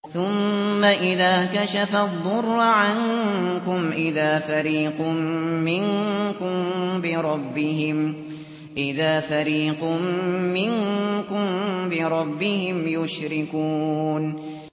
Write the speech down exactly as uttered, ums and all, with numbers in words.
ثُمَّ إِذَا كَشَفَ الضُّرَّ عَنكُمْ إِذَا فَرِيقٌ مِّنكُم بِرَبِّهِمْ يُشْرِكُونَ